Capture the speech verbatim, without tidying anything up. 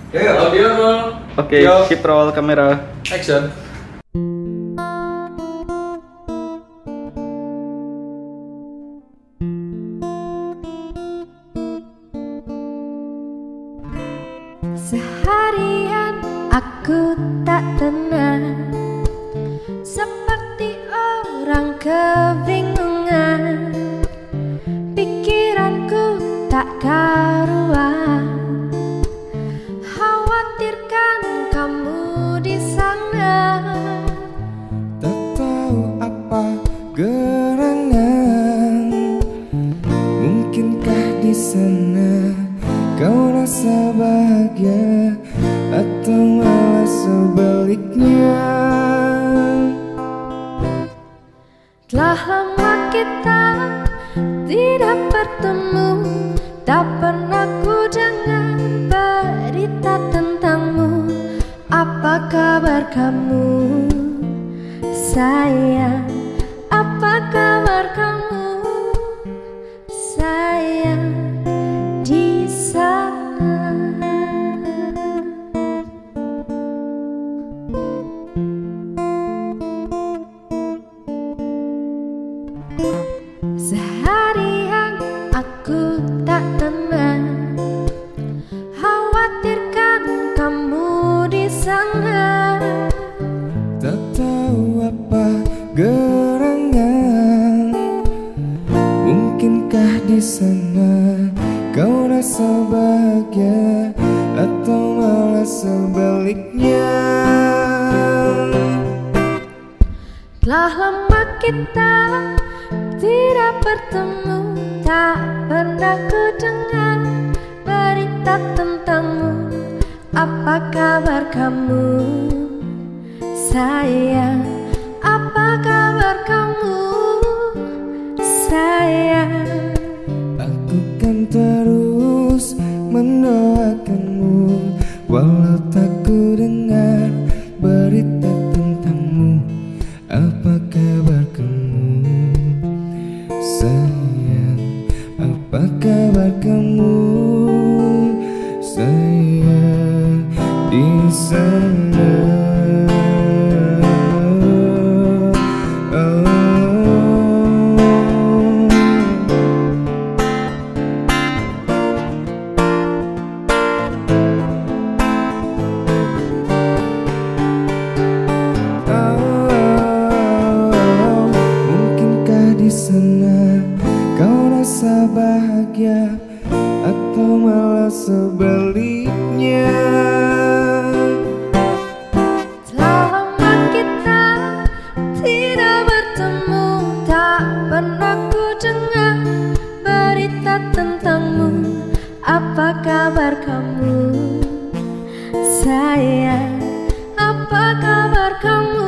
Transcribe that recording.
Ya, audio roll. Oke, okay, keep roll kamera. Action. Seharian aku tak tenang, seperti orang kebingungan. Pikiranku tak karuan, khawatirkan kamu di sana. Tak tahu apa gerangan, mungkinkah di sana kau rasa bahagia atau malah sebaliknya? Telah lama kita tidak bertemu, tak pernah ku dengar berita tentangmu. Apa kabar kamu, sayang? Apa kabar kamu, sayang, di sana? Seharian aku tak tenang, khawatirkan kamu di sana. Tak tahu apa gerangan, mungkinkah di sana kau rasa bahagia atau malah sebaliknya? Telah lama kita tidak bertemu, tak pernah ku dengar berita tentangmu. Apa kabar kamu, sayang? Apa kabar kamu, sayang? Aku kan terus mendoakanmu, walau tak ku dengar berita tentangmu. Apa kabar kamu, sayang? Apa kabar kamu, sayang, di sana? Oh. Di sana kau rasa bahagia atau malah sebaliknya? Telah lama kita tidak bertemu, tak pernah ku dengar berita tentangmu. Apa kabar kamu, sayang? Apa kabar kamu,